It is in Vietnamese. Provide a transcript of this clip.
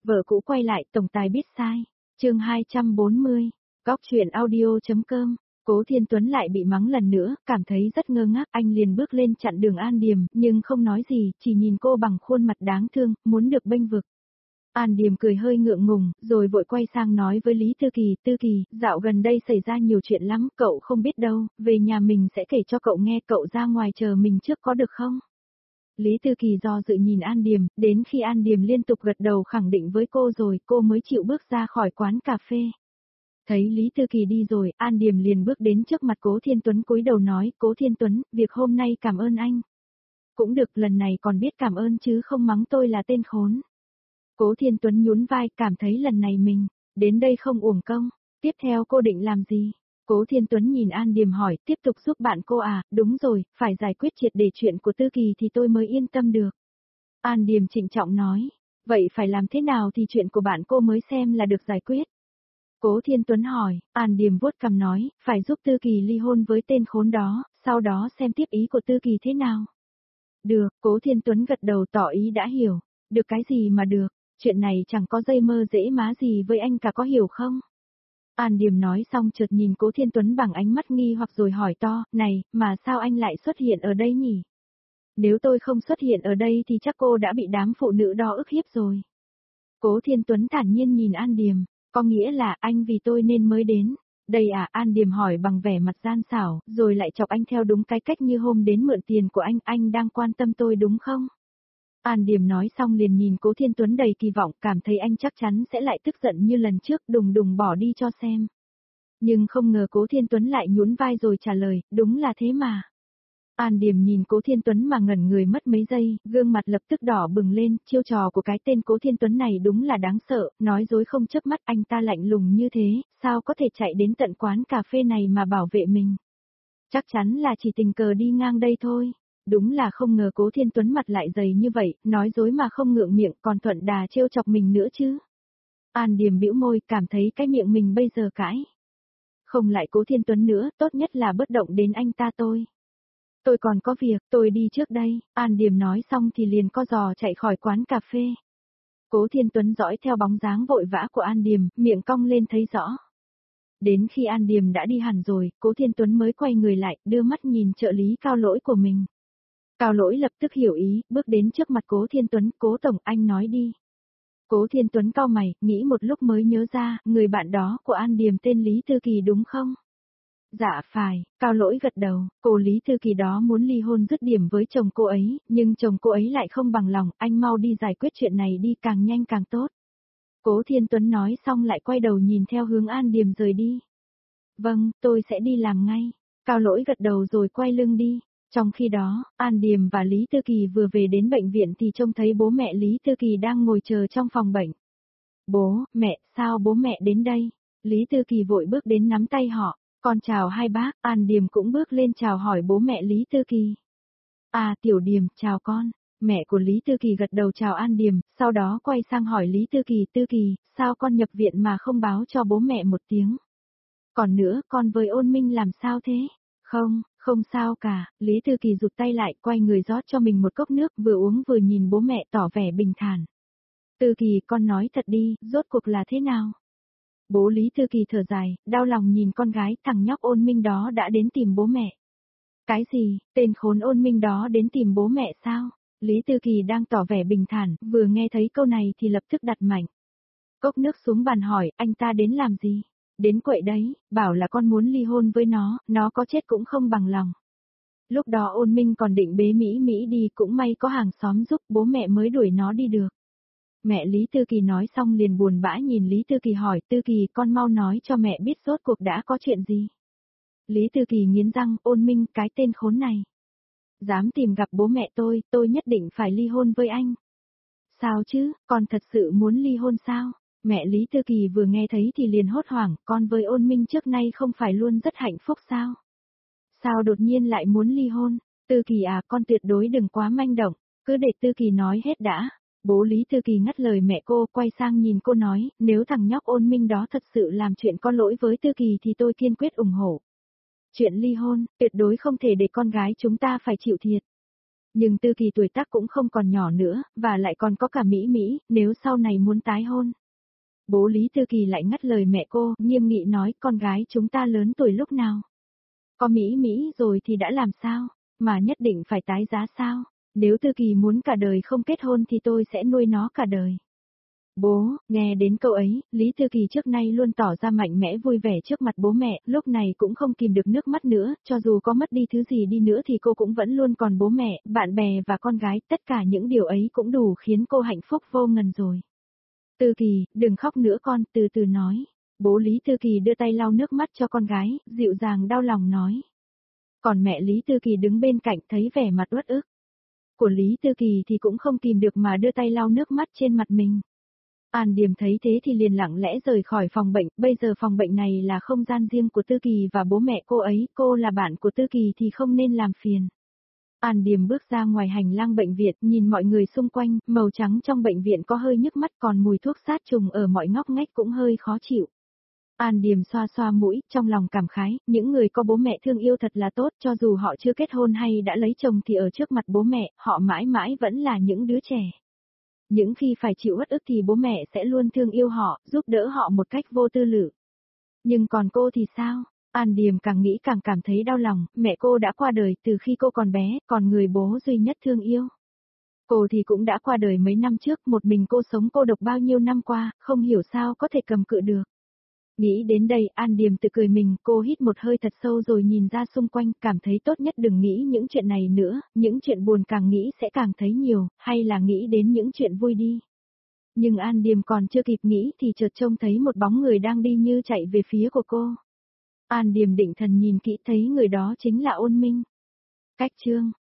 Vợ cũ quay lại, tổng tài biết sai. Chương 240. Góc truyện audio.com. Cố Thiên Tuấn lại bị mắng lần nữa, cảm thấy rất ngơ ngác, anh liền bước lên chặn đường An Điềm, nhưng không nói gì, chỉ nhìn cô bằng khuôn mặt đáng thương, muốn được bênh vực. An Điềm cười hơi ngượng ngùng, rồi vội quay sang nói với Lý Tư Kỳ, dạo gần đây xảy ra nhiều chuyện lắm, cậu không biết đâu, về nhà mình sẽ kể cho cậu nghe, cậu ra ngoài chờ mình trước có được không? Lý Tư Kỳ do dự nhìn An Điềm, đến khi An Điềm liên tục gật đầu khẳng định với cô rồi, cô mới chịu bước ra khỏi quán cà phê. Thấy Lý Tư Kỳ đi rồi, An Điềm liền bước đến trước mặt Cố Thiên Tuấn cúi đầu nói, Cố Thiên Tuấn, việc hôm nay cảm ơn anh. Cũng được, lần này còn biết cảm ơn chứ không mắng tôi là tên khốn. Cố Thiên Tuấn nhún vai, cảm thấy lần này mình đến đây không uổng công. Tiếp theo cô định làm gì? Cố Thiên Tuấn nhìn An Điềm hỏi, tiếp tục giúp bạn cô à? Đúng rồi, phải giải quyết triệt để chuyện của Tư Kỳ thì tôi mới yên tâm được. An Điềm trịnh trọng nói, vậy phải làm thế nào thì chuyện của bạn cô mới xem là được giải quyết? Cố Thiên Tuấn hỏi, An Điềm vuốt cằm nói, phải giúp Tư Kỳ ly hôn với tên khốn đó, sau đó xem tiếp ý của Tư Kỳ thế nào. Được, Cố Thiên Tuấn gật đầu tỏ ý đã hiểu. Được cái gì mà được, chuyện này chẳng có dây mơ dễ má gì với anh cả, có hiểu không? An Điềm nói xong chợt nhìn Cố Thiên Tuấn bằng ánh mắt nghi hoặc rồi hỏi to, này, mà sao anh lại xuất hiện ở đây nhỉ? Nếu tôi không xuất hiện ở đây thì chắc cô đã bị đám phụ nữ đó ức hiếp rồi. Cố Thiên Tuấn thản nhiên nhìn An Điềm, có nghĩa là anh vì tôi nên mới đến. Đây à? An Điềm hỏi bằng vẻ mặt gian xảo, rồi lại chọc anh theo đúng cái cách như hôm đến mượn tiền của anh đang quan tâm tôi đúng không? An Điềm nói xong liền nhìn Cố Thiên Tuấn đầy kỳ vọng, cảm thấy anh chắc chắn sẽ lại tức giận như lần trước, đùng đùng bỏ đi cho xem. Nhưng không ngờ Cố Thiên Tuấn lại nhún vai rồi trả lời, đúng là thế mà. An Điềm nhìn Cố Thiên Tuấn mà ngẩn người mất mấy giây, gương mặt lập tức đỏ bừng lên, chiêu trò của cái tên Cố Thiên Tuấn này đúng là đáng sợ, nói dối không chớp mắt, anh ta lạnh lùng như thế, sao có thể chạy đến tận quán cà phê này mà bảo vệ mình. Chắc chắn là chỉ tình cờ đi ngang đây thôi. Đúng là không ngờ Cố Thiên Tuấn mặt lại dày như vậy, nói dối mà không ngượng miệng, còn thuận đà trêu chọc mình nữa chứ. An Điềm bĩu môi, cảm thấy cái miệng mình bây giờ cãi không lại Cố Thiên Tuấn nữa, tốt nhất là bất động đến anh ta tôi. Tôi còn có việc, tôi đi trước đây. An Điềm nói xong thì liền co giò chạy khỏi quán cà phê. Cố Thiên Tuấn dõi theo bóng dáng vội vã của An Điềm, miệng cong lên thấy rõ. Đến khi An Điềm đã đi hẳn rồi, Cố Thiên Tuấn mới quay người lại, đưa mắt nhìn trợ lý Cao Lỗi của mình. Cao Lỗi lập tức hiểu ý, bước đến trước mặt Cố Thiên Tuấn, Cố Tổng, anh nói đi. Cố Thiên Tuấn cau mày, nghĩ một lúc mới nhớ ra, người bạn đó của An Điềm tên Lý Tư Kỳ đúng không? Dạ phải, Cao Lỗi gật đầu, cô Lý Tư Kỳ đó muốn ly hôn dứt điểm với chồng cô ấy, nhưng chồng cô ấy lại không bằng lòng, anh mau đi giải quyết chuyện này đi, càng nhanh càng tốt. Cố Thiên Tuấn nói xong lại quay đầu nhìn theo hướng An Điềm rời đi. Vâng, tôi sẽ đi làm ngay. Cao Lỗi gật đầu rồi quay lưng đi. Trong khi đó, An Điềm và Lý Tư Kỳ vừa về đến bệnh viện thì trông thấy bố mẹ Lý Tư Kỳ đang ngồi chờ trong phòng bệnh. Bố, mẹ, sao bố mẹ đến đây? Lý Tư Kỳ vội bước đến nắm tay họ. Con chào hai bác, An Điềm cũng bước lên chào hỏi bố mẹ Lý Tư Kỳ. À, Tiểu Điềm, chào con. Mẹ của Lý Tư Kỳ gật đầu chào An Điềm, sau đó quay sang hỏi Lý Tư Kỳ, sao con nhập viện mà không báo cho bố mẹ một tiếng? Còn nữa, con với Ôn Minh làm sao thế? Không sao cả, Lý Tư Kỳ rụt tay lại, quay người rót cho mình một cốc nước, vừa uống vừa nhìn bố mẹ tỏ vẻ bình thản. Tư Kỳ, con nói thật đi, rốt cuộc là thế nào? Bố Lý Tư Kỳ thở dài, đau lòng nhìn con gái, thằng nhóc Ôn Minh đó đã đến tìm bố mẹ. Cái gì, tên khốn Ôn Minh đó đến tìm bố mẹ sao? Lý Tư Kỳ đang tỏ vẻ bình thản, vừa nghe thấy câu này thì lập tức đặt mạnh cốc nước xuống bàn hỏi, anh ta đến làm gì? Đến quậy đấy, bảo là con muốn ly hôn với nó có chết cũng không bằng lòng. Lúc đó Ôn Minh còn định bế Mỹ đi, cũng may có hàng xóm giúp, bố mẹ mới đuổi nó đi được. Mẹ Lý Tư Kỳ nói xong liền buồn bã nhìn Lý Tư Kỳ hỏi, Tư Kỳ, con mau nói cho mẹ biết rốt cuộc đã có chuyện gì. Lý Tư Kỳ nghiến răng, Ôn Minh, cái tên khốn này. Dám tìm gặp bố mẹ tôi nhất định phải ly hôn với anh. Sao chứ, con thật sự muốn ly hôn sao? Mẹ Lý Tư Kỳ vừa nghe thấy thì liền hốt hoảng, con với Ôn Minh trước nay không phải luôn rất hạnh phúc sao? Sao đột nhiên lại muốn ly hôn? Tư Kỳ à, con tuyệt đối đừng quá manh động, cứ để Tư Kỳ nói hết đã. Bố Lý Tư Kỳ ngắt lời mẹ cô, quay sang nhìn cô nói, nếu thằng nhóc Ôn Minh đó thật sự làm chuyện có lỗi với Tư Kỳ thì tôi kiên quyết ủng hộ. Chuyện ly hôn, tuyệt đối không thể để con gái chúng ta phải chịu thiệt. Nhưng Tư Kỳ tuổi tác cũng không còn nhỏ nữa, và lại còn có cả Mỹ Mỹ, nếu sau này muốn tái hôn. Bố Lý Tư Kỳ lại ngắt lời mẹ cô, nghiêm nghị nói con gái chúng ta lớn tuổi lúc nào. Có Mỹ Mỹ rồi thì đã làm sao, mà nhất định phải tái giá sao, nếu Tư Kỳ muốn cả đời không kết hôn thì tôi sẽ nuôi nó cả đời. Bố, nghe đến câu ấy, Lý Tư Kỳ trước nay luôn tỏ ra mạnh mẽ vui vẻ trước mặt bố mẹ, lúc này cũng không kìm được nước mắt nữa, cho dù có mất đi thứ gì đi nữa thì cô cũng vẫn luôn còn bố mẹ, bạn bè và con gái, tất cả những điều ấy cũng đủ khiến cô hạnh phúc vô ngần rồi. Tư Kỳ, đừng khóc nữa con, từ từ nói. Bố Lý Tư Kỳ đưa tay lau nước mắt cho con gái, dịu dàng đau lòng nói. Còn mẹ Lý Tư Kỳ đứng bên cạnh thấy vẻ mặt uất ức của Lý Tư Kỳ thì cũng không kìm được mà đưa tay lau nước mắt trên mặt mình. An Điềm thấy thế thì liền lặng lẽ rời khỏi phòng bệnh, bây giờ phòng bệnh này là không gian riêng của Tư Kỳ và bố mẹ cô ấy, cô là bạn của Tư Kỳ thì không nên làm phiền. An Điềm bước ra ngoài hành lang bệnh viện, nhìn mọi người xung quanh, màu trắng trong bệnh viện có hơi nhức mắt còn mùi thuốc sát trùng ở mọi ngóc ngách cũng hơi khó chịu. An Điềm xoa xoa mũi, trong lòng cảm khái, những người có bố mẹ thương yêu thật là tốt, cho dù họ chưa kết hôn hay đã lấy chồng thì ở trước mặt bố mẹ, họ mãi mãi vẫn là những đứa trẻ. Những khi phải chịu uất ức thì bố mẹ sẽ luôn thương yêu họ, giúp đỡ họ một cách vô tư lự. Nhưng còn cô thì sao? An Điềm càng nghĩ càng cảm thấy đau lòng, mẹ cô đã qua đời từ khi cô còn bé, còn người bố duy nhất thương yêu. Cô thì cũng đã qua đời mấy năm trước, một mình cô sống cô độc bao nhiêu năm qua, không hiểu sao có thể cầm cự được. Nghĩ đến đây, An Điềm tự cười mình, cô hít một hơi thật sâu rồi nhìn ra xung quanh, cảm thấy tốt nhất đừng nghĩ những chuyện này nữa, những chuyện buồn càng nghĩ sẽ càng thấy nhiều, hay là nghĩ đến những chuyện vui đi. Nhưng An Điềm còn chưa kịp nghĩ thì chợt trông thấy một bóng người đang đi như chạy về phía của cô. An Điềm định thần nhìn kỹ thấy người đó chính là Ôn Minh. Cách chương